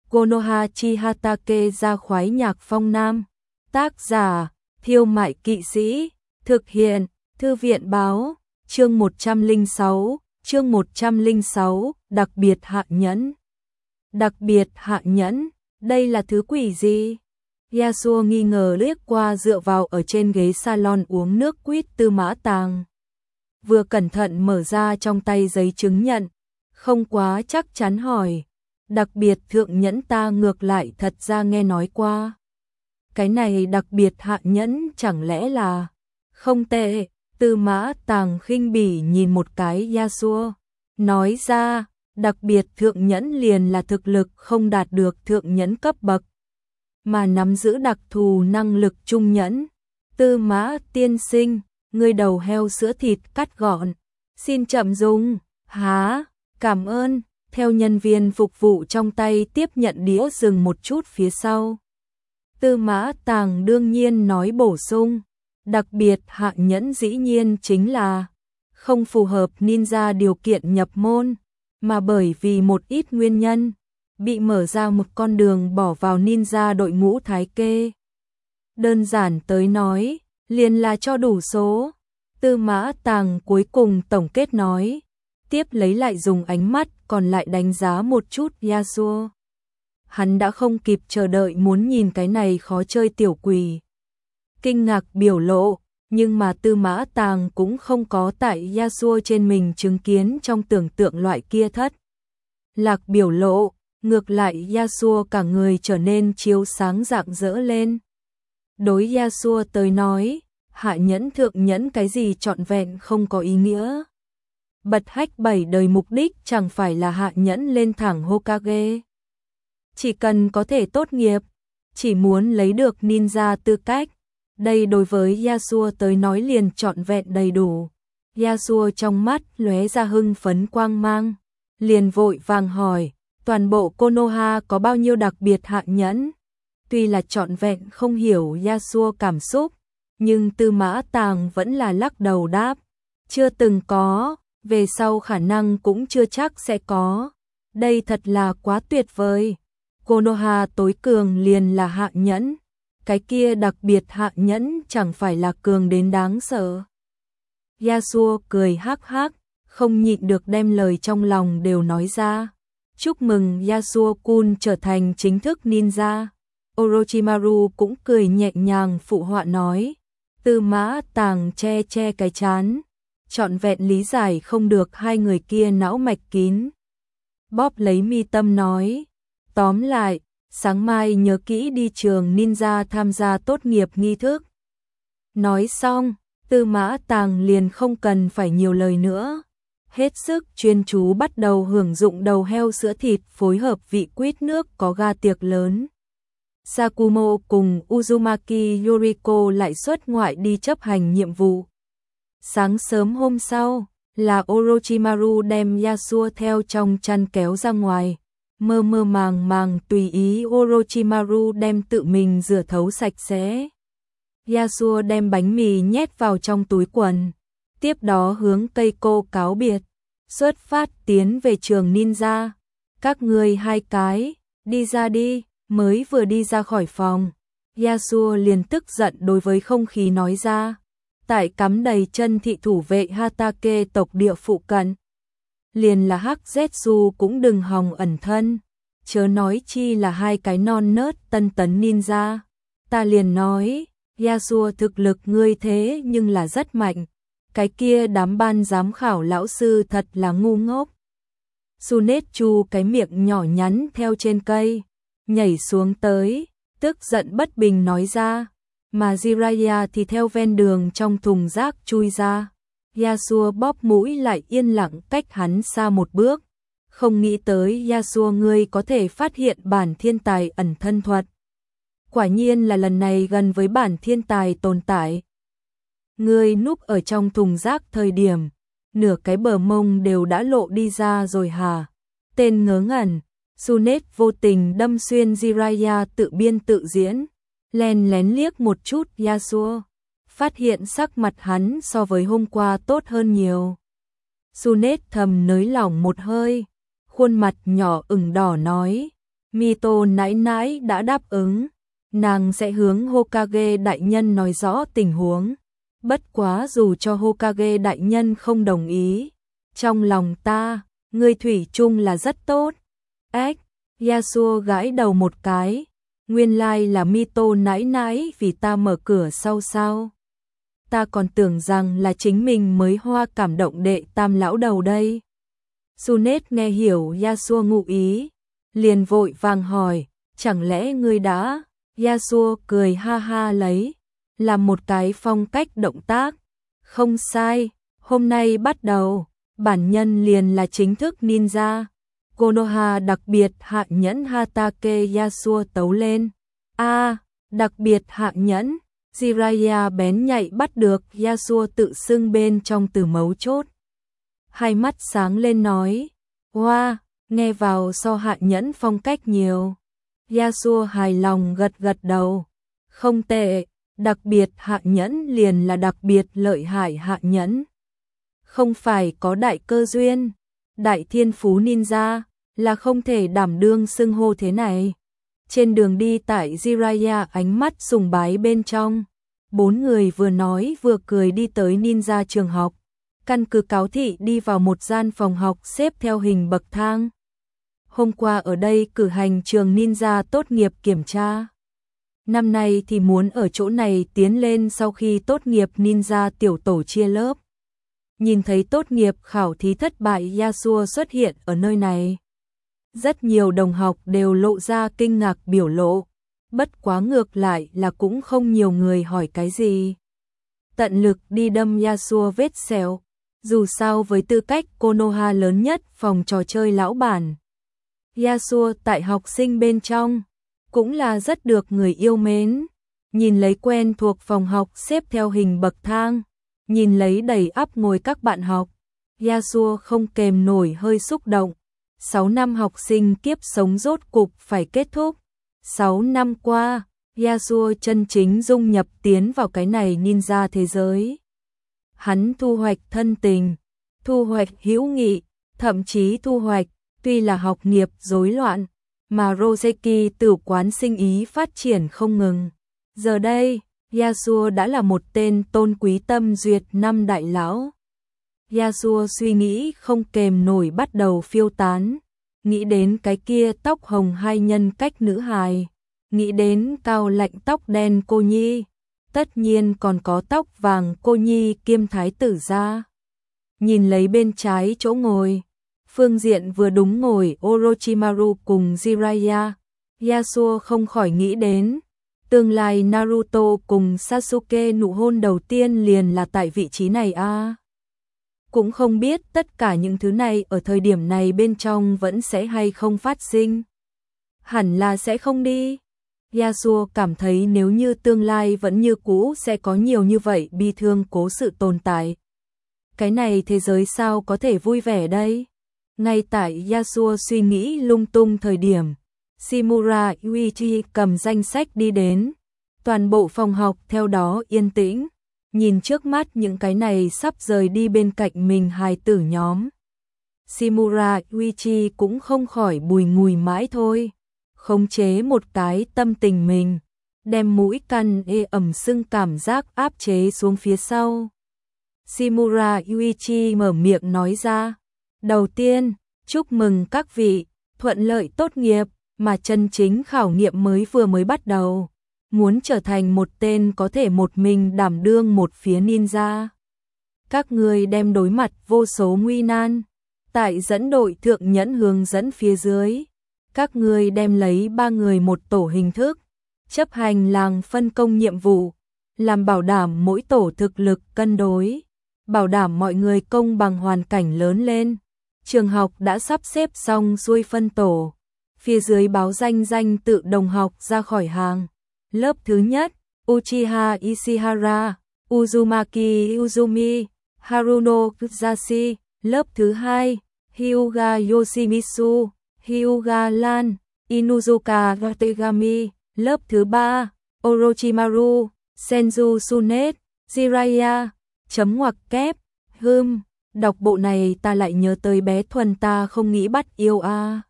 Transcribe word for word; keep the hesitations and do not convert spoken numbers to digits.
Konoha chi Hatake ra khoái nhạc phong nam. Tác giả, Thiêu Mại Kỵ Sĩ. Thực hiện, Thư viện báo. Chương một trăm lẻ sáu, chương một trăm lẻ sáu, đặc biệt hạ nhẫn. Đặc biệt hạ nhẫn, đây là thứ quỷ gì? Yasuo nghi ngờ liếc qua dựa vào ở trên ghế salon uống nước quýt Tư Mã Tàng. Vừa cẩn thận mở ra trong tay giấy chứng nhận, không quá chắc chắn hỏi. Đặc biệt thượng nhẫn ta ngược lại thật ra nghe nói qua. Cái này đặc biệt hạ nhẫn chẳng lẽ là... Không tệ, Tư Mã Tàng khinh bỉ nhìn một cái Yasuo. Nói ra, đặc biệt thượng nhẫn liền là thực lực không đạt được thượng nhẫn cấp bậc, mà nắm giữ đặc thù năng lực trung nhẫn. Tư Mã tiên sinh, người đầu heo sữa thịt cắt gọn. Xin chậm dùng. Há, cảm ơn. Theo nhân viên phục vụ trong tay tiếp nhận đĩa dừng một chút phía sau. Tư Mã Tàng đương nhiên nói bổ sung. Đặc biệt hạ nhẫn dĩ nhiên chính là không phù hợp ninja điều kiện nhập môn, mà bởi vì một ít nguyên nhân, bị mở ra một con đường bỏ vào ninja đội ngũ thái kê. Đơn giản tới nói, liền là cho đủ số. Tư Mã Tàng cuối cùng tổng kết nói, tiếp lấy lại dùng ánh mắt còn lại đánh giá một chút Yasuo. Hắn đã không kịp chờ đợi muốn nhìn cái này khó chơi tiểu quỷ. Kinh ngạc biểu lộ, nhưng mà Tư Mã Tàng cũng không có tại Yasuo trên mình chứng kiến trong tưởng tượng loại kia thất lạc biểu lộ, ngược lại Yasuo cả người trở nên chiếu sáng rạng rỡ lên. Đối Yasuo tới nói, hạ nhẫn thượng nhẫn cái gì trọn vẹn không có ý nghĩa. Bật hách bảy đời mục đích chẳng phải là hạ nhẫn lên thẳng Hokage. Chỉ cần có thể tốt nghiệp, chỉ muốn lấy được ninja tư cách. Đây đối với Yasuo tới nói liền trọn vẹn đầy đủ. Yasuo trong mắt lóe ra hưng phấn quang mang, liền vội vàng hỏi, toàn bộ Konoha có bao nhiêu đặc biệt hạ nhẫn? Tuy là trọn vẹn không hiểu Yasuo cảm xúc, nhưng Tư Mã Tàng vẫn là lắc đầu đáp, chưa từng có, về sau khả năng cũng chưa chắc sẽ có. Đây thật là quá tuyệt vời. Konoha tối cường liền là hạ nhẫn. Cái kia đặc biệt hạ nhẫn chẳng phải là cường đến đáng sợ. Yasuo cười hắc hắc, không nhịn được đem lời trong lòng đều nói ra. Chúc mừng Yasuo-kun trở thành chính thức ninja. Orochimaru cũng cười nhẹ nhàng phụ họa nói. Tư Mã Tàng che che cái chán, trọn vẹn lý giải không được hai người kia não mạch kín. Bóp lấy mi tâm nói, tóm lại, sáng mai nhớ kỹ đi trường ninja tham gia tốt nghiệp nghi thức. Nói xong, Tư Mã Tàng liền không cần phải nhiều lời nữa. Hết sức chuyên chú bắt đầu hưởng dụng đầu heo sữa thịt phối hợp vị quýt nước có ga tiệc lớn. Sakumo cùng Uzumaki Yoriko lại xuất ngoại đi chấp hành nhiệm vụ. Sáng sớm hôm sau, là Orochimaru đem Yasuo theo trong chăn kéo ra ngoài. Mơ mơ màng màng tùy ý Orochimaru đem tự mình rửa thấu sạch sẽ. Yasuo đem bánh mì nhét vào trong túi quần, tiếp đó hướng Keiko cáo biệt, xuất phát tiến về trường ninja. Các ngươi hai cái, đi ra đi. Mới vừa đi ra khỏi phòng, Yasuo liền tức giận đối với không khí nói ra. Tại cắm đầy chân thị thủ vệ Hatake tộc địa phụ cận, liền là Hắc Zetsu cũng đừng hòng ẩn thân, chớ nói chi là hai cái non nớt tân tấn ninja. Ta liền nói, Yasuo thực lực ngươi thế nhưng là rất mạnh, cái kia đám ban giám khảo lão sư thật là ngu ngốc. Tsunetsu cái miệng nhỏ nhắn theo trên cây, nhảy xuống tới, tức giận bất bình nói ra, mà Jiraiya thì theo ven đường trong thùng rác chui ra. Yasuo bóp mũi lại yên lặng cách hắn xa một bước, không nghĩ tới Yasuo ngươi có thể phát hiện bản thiên tài ẩn thân thuật. Quả nhiên là lần này gần với bản thiên tài tồn tại. Ngươi núp ở trong thùng rác thời điểm, nửa cái bờ mông đều đã lộ đi ra rồi hả? Tên ngớ ngẩn. Tsunet vô tình đâm xuyên Jiraiya tự biên tự diễn, len lén liếc một chút Yasuo, phát hiện sắc mặt hắn so với hôm qua tốt hơn nhiều. Tsunet thầm nới lỏng một hơi, khuôn mặt nhỏ ửng đỏ nói, Mito nãi nãi đã đáp ứng, nàng sẽ hướng Hokage đại nhân nói rõ tình huống. Bất quá dù cho Hokage đại nhân không đồng ý, trong lòng ta, ngươi thủy chung là rất tốt. Ếch, Yasuo gãi đầu một cái, nguyên lai là Mito nãi nãi vì ta mở cửa sau sao. Ta còn tưởng rằng là chính mình mới hoa cảm động đệ tam lão đầu đây. Sunet nghe hiểu Yasuo ngụ ý, liền vội vàng hỏi, chẳng lẽ ngươi đã? Yasuo cười ha ha lấy, làm một cái phong cách động tác. Không sai, hôm nay bắt đầu, bản nhân liền là chính thức ninja. Konoha đặc biệt hạ nhẫn Hatake Yasuo tấu lên. A, đặc biệt hạ nhẫn, Jiraiya bén nhạy bắt được Yasuo tự xưng bên trong từ mấu chốt. Hai mắt sáng lên nói, wow, nghe vào so hạ nhẫn phong cách nhiều. Yasuo hài lòng gật gật đầu, không tệ, đặc biệt hạ nhẫn liền là đặc biệt lợi hại hạ nhẫn. Không phải có đại cơ duyên, đại thiên phú ninja, là không thể đảm đương xưng hô thế này. Trên đường đi tại Jiraiya ánh mắt sùng bái bên trong, bốn người vừa nói vừa cười đi tới ninja trường học. Căn cứ cáo thị đi vào một gian phòng học xếp theo hình bậc thang. Hôm qua ở đây cử hành trường ninja tốt nghiệp kiểm tra. Năm nay thì muốn ở chỗ này tiến lên sau khi tốt nghiệp ninja tiểu tổ chia lớp. Nhìn thấy tốt nghiệp khảo thí thất bại Yasuo xuất hiện ở nơi này. Rất nhiều đồng học đều lộ ra kinh ngạc biểu lộ. Bất quá ngược lại là cũng không nhiều người hỏi cái gì. Tận lực đi đâm Yasuo vết sẹo. Dù sao với tư cách Konoha lớn nhất phòng trò chơi lão bản, Yasuo tại học sinh bên trong cũng là rất được người yêu mến. Nhìn lấy quen thuộc phòng học xếp theo hình bậc thang, nhìn lấy đầy ắp ngồi các bạn học, Yasuo không kềm nổi hơi xúc động. Sáu năm học sinh kiếp sống rốt cục phải kết thúc. Sáu năm qua, Yasuo chân chính dung nhập tiến vào cái này ninja thế giới. Hắn thu hoạch thân tình, thu hoạch hữu nghị, thậm chí thu hoạch, tuy là học nghiệp rối loạn, mà Roseki tử quán sinh ý phát triển không ngừng. Giờ đây, Yasuo đã là một tên tôn quý tâm duyệt năm đại lão. Yasuo suy nghĩ không kềm nổi bắt đầu phiêu tán, nghĩ đến cái kia tóc hồng hai nhân cách nữ hài, nghĩ đến cao lạnh tóc đen cô nhi. Tất nhiên còn có tóc vàng cô nhi kiêm thái tử gia. Nhìn lấy bên trái chỗ ngồi, phương diện vừa đúng ngồi Orochimaru cùng Jiraiya, Yasuo không khỏi nghĩ đến, tương lai Naruto cùng Sasuke nụ hôn đầu tiên liền là tại vị trí này a. À. Cũng không biết tất cả những thứ này ở thời điểm này bên trong vẫn sẽ hay không phát sinh. Hẳn là sẽ không đi. Yasuo cảm thấy nếu như tương lai vẫn như cũ sẽ có nhiều như vậy bi thương cố sự tồn tại. Cái này thế giới sao có thể vui vẻ đây? Ngay tại Yasuo suy nghĩ lung tung thời điểm, Shimura Yuichi cầm danh sách đi đến. Toàn bộ phòng học theo đó yên tĩnh, nhìn trước mắt những cái này sắp rời đi bên cạnh mình hài tử nhóm. Shimura Yuichi cũng không khỏi bùi ngùi mãi thôi. Khống chế một cái tâm tình mình, đem mũi căn ê ẩm sưng cảm giác áp chế xuống phía sau. Shimura Yuichi mở miệng nói ra, đầu tiên, chúc mừng các vị, thuận lợi tốt nghiệp, mà chân chính khảo nghiệm mới vừa mới bắt đầu. Muốn trở thành một tên có thể một mình đảm đương một phía ninja. Các người đem đối mặt vô số nguy nan, tại dẫn đội thượng nhẫn hướng dẫn phía dưới. Các người đem lấy ba người một tổ hình thức, chấp hành làng phân công nhiệm vụ, làm bảo đảm mỗi tổ thực lực cân đối, bảo đảm mọi người công bằng hoàn cảnh lớn lên. Trường học đã sắp xếp xong xuôi phân tổ, phía dưới báo danh danh tự đồng học ra khỏi hàng. Lớp thứ nhất, Uchiha Ishihara, Uzumaki Uzumi, Haruno Kuzashi. Lớp thứ hai, Hyuga Yoshimitsu, Hyuga Lan, Inuzuka Gategami. Lớp thứ ba, Orochimaru, Senju Sunet, Jiraiya. Chấm ngoặc kép, hưm, đọc bộ này ta lại nhớ tới bé Thuần ta không nghĩ bắt yêu a. À.